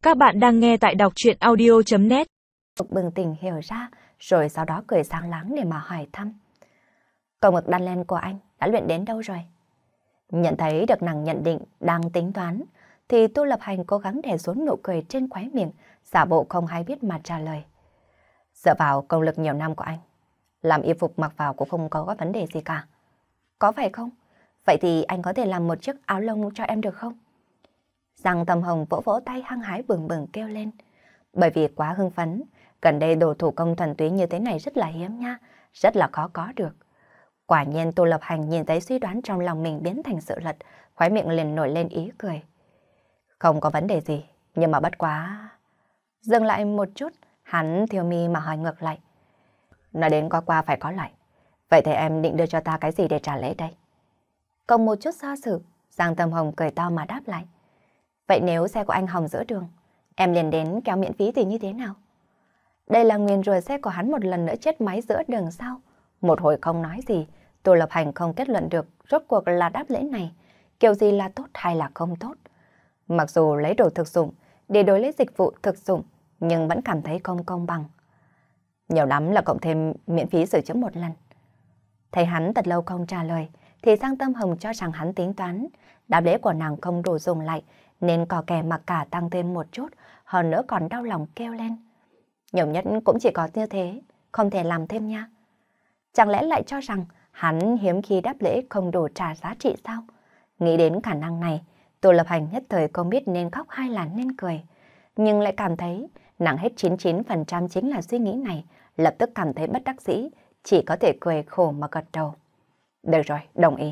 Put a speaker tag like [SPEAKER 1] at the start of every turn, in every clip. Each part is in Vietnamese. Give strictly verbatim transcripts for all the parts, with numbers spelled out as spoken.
[SPEAKER 1] Các bạn đang nghe tại đọc truyện audio chấm net.
[SPEAKER 2] Bừng tỉnh hiểu ra, rồi sau đó cười sáng láng để mà hỏi thăm. Câu mực đan len của anh đã luyện đến đâu rồi? Nhận thấy được nàng nhận định đang tính toán, thì Tô Lập Hành cố gắng đè xuống nụ cười trên khóe miệng, giả bộ không hay biết mà trả lời. Dựa vào công lực nhiều năm của anh, làm y phục mặc vào cũng không có vấn đề gì cả. Có phải không? Vậy thì anh có thể làm một chiếc áo lông cho em được không? Giang Tâm Hồng vỗ vỗ tay hăng hái bừng bừng kêu lên. Bởi vì quá hưng phấn, gần đây đồ thủ công thuần túy như thế này rất là hiếm nha, rất là khó có được. Quả nhiên Tô Lập Hành nhìn thấy suy đoán trong lòng mình biến thành sự thật, khóe miệng liền nổi lên ý cười. Không có vấn đề gì, nhưng mà bất quá... Dừng lại một chút, hắn thiêu mi mà hỏi ngược lại. Nói đến qua qua phải có lại. Vậy thì em định đưa cho ta cái gì để trả lễ đây? Còn một chút do dự, Giang Tâm Hồng cười to mà đáp lại. Vậy nếu xe của anh hỏng giữa đường, em liền đến kéo miễn phí thì như thế nào? Đây là nguyền rủa xe của hắn một lần nữa chết máy giữa đường sao? Một hồi không nói gì, Tô Lập Hành không kết luận được rốt cuộc là đáp lễ này, kiểu gì là tốt hay là không tốt. Mặc dù lấy đồ thực dụng để đổi lấy dịch vụ thực dụng, nhưng vẫn cảm thấy không công bằng. Nhiều lắm là cộng thêm miễn phí sửa chữa một lần. Thấy hắn thật lâu không trả lời, thì Giang Tâm Hồng cho rằng hắn tính toán, đáp lễ của nàng không đủ dùng lại, nên cò kè mặc cả tăng thêm một chút, hơn nữa còn đau lòng kêu lên. Nhiều nhất cũng chỉ có như thế, không thể làm thêm nha. Chẳng lẽ lại cho rằng hắn hiếm khi đáp lễ không đủ trả giá trị sao? Nghĩ đến khả năng này, Tô Lập Hành nhất thời không biết nên khóc hay là nên cười. Nhưng lại cảm thấy nặng hết chín mươi chín phần trăm chính là suy nghĩ này, lập tức cảm thấy bất đắc dĩ, chỉ có thể cười khổ mà gật đầu. Được rồi, đồng ý.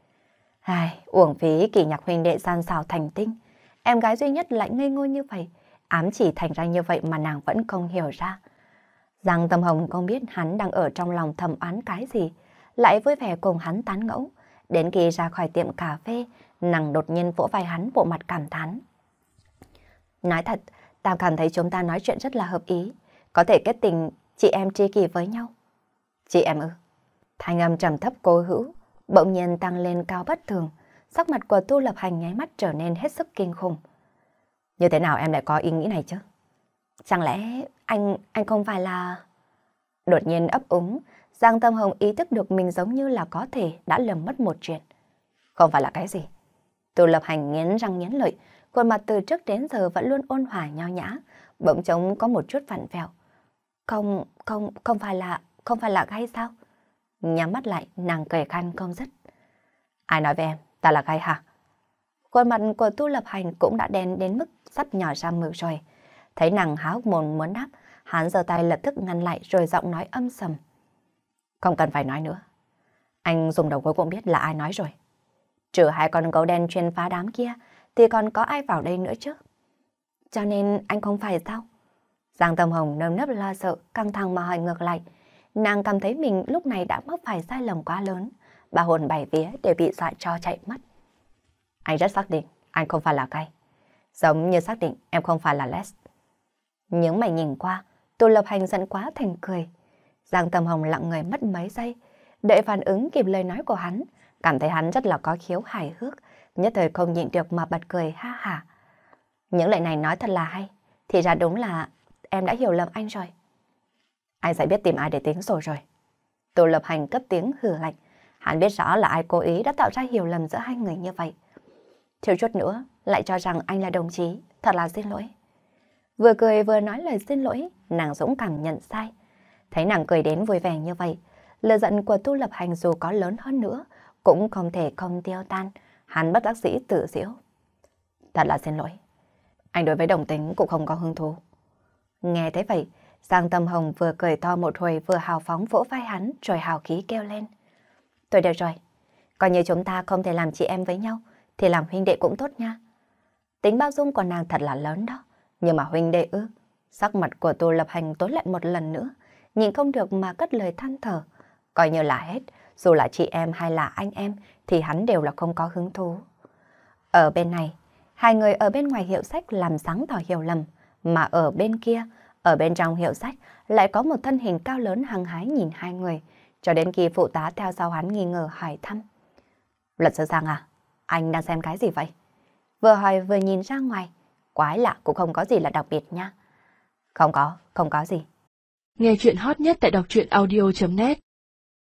[SPEAKER 2] Ai, uổng phí Kỳ Nhạc huynh đệ gian xào thành tinh. Em gái duy nhất lại ngây ngô như vậy, ám chỉ thành ra như vậy mà nàng vẫn không hiểu ra. Giang Tâm Hồng không biết hắn đang ở trong lòng thầm oán cái gì, lại vui vẻ cùng hắn tán ngẫu. Đến khi ra khỏi tiệm cà phê, nàng đột nhiên vỗ vai hắn bộ mặt cảm thán. Nói thật, tao cảm thấy chúng ta nói chuyện rất là hợp ý, có thể kết tình chị em tri kỷ với nhau. Chị em ư? Thanh âm trầm thấp cố hữu, bỗng nhiên tăng lên cao bất thường, sắc mặt của Tô Lập Hành nháy mắt trở nên hết sức kinh khủng. Như thế nào em lại có ý nghĩ này chứ? Chẳng lẽ anh, anh không phải là... Đột nhiên ấp úng, Giang Tâm Hồng ý thức được mình giống như là có thể đã lầm mất một chuyện. Không phải là cái gì? Tô Lập Hành nghiến răng nghiến lợi, khuôn mặt từ trước đến giờ vẫn luôn ôn hòa nho nhã, bỗng trống có một chút vặn vẹo. Không, không, không phải là, không phải là gay sao? Nhắm mắt lại, nàng cười khan không dứt. Ai nói với em, ta là gay hả? Khuôn mặt của Tô Lập Hành cũng đã đen đến mức sắp nhỏ ra mực rồi. Thấy nàng há hốc mồm muốn đáp, hắn giơ tay lập tức ngăn lại rồi giọng nói âm sầm. Không cần phải nói nữa. Anh dùng đầu gối cũng biết là ai nói rồi. Trừ hai con gấu đen chuyên phá đám kia, thì còn có ai vào đây nữa chứ? Cho nên anh không phải sao? Giang Tâm Hồng nơm nớp lo sợ, căng thẳng mà hỏi ngược lại. Nàng cảm thấy mình lúc này đã mắc phải sai lầm quá lớn, ba hồn bảy vía đều bị dọa cho chạy mất. Anh rất xác định, anh không phải là gay. Giống như xác định em không phải là les. Những mày nhìn qua, Tô Lập Hành giận quá thành cười. Giang Tâm Hồng lặng người mất mấy giây, đợi phản ứng kịp lời nói của hắn, cảm thấy hắn rất là có khiếu hài hước, nhất thời không nhịn được mà bật cười ha hả. Những lời này nói thật là hay, thì ra đúng là em đã hiểu lầm anh rồi. Anh sẽ biết tìm ai để tính sổ rồi. Tô Lập Hành cất tiếng hừ lạnh, hắn biết rõ là ai cố ý đã tạo ra hiểu lầm giữa hai người như vậy. Thiếu chút nữa lại cho rằng anh là đồng chí, thật là xin lỗi. Vừa cười vừa nói lời xin lỗi, nàng dũng cảm nhận sai. Thấy nàng cười đến vui vẻ như vậy, lửa giận của Tô Lập Hành dù có lớn hơn nữa, cũng không thể không tiêu tan. Hắn bất đắc dĩ tự giễu. Thật là xin lỗi. Anh đối với đồng tính cũng không có hứng thú. Nghe thấy vậy, Giang Tâm Hồng vừa cười to một hồi vừa hào phóng vỗ vai hắn rồi hào khí kêu lên. Thôi được rồi, coi như chúng ta không thể làm chị em với nhau, thì làm huynh đệ cũng tốt nha. Tính bao dung của nàng thật là lớn đó, nhưng mà huynh đệ ư? Sắc mặt của Tô Lập Hành tối lại một lần nữa, nhìn không được mà cất lời than thở. Coi như là hết, dù là chị em hay là anh em thì hắn đều là không có hứng thú. Ở bên này, hai người ở bên ngoài hiệu sách làm sáng tỏ hiểu lầm, mà ở bên kia, ở bên trong hiệu sách lại có một thân hình cao lớn hăng hái nhìn hai người, cho đến khi phụ tá theo sau hắn nghi ngờ hỏi thăm. Luật sư Giang à, anh đang xem cái gì vậy? Vừa hỏi vừa nhìn ra ngoài, quái lạ cũng không có gì là đặc biệt nha. Không có, không có gì.
[SPEAKER 1] Nghe chuyện hot nhất tại đọc truyện audio chấm net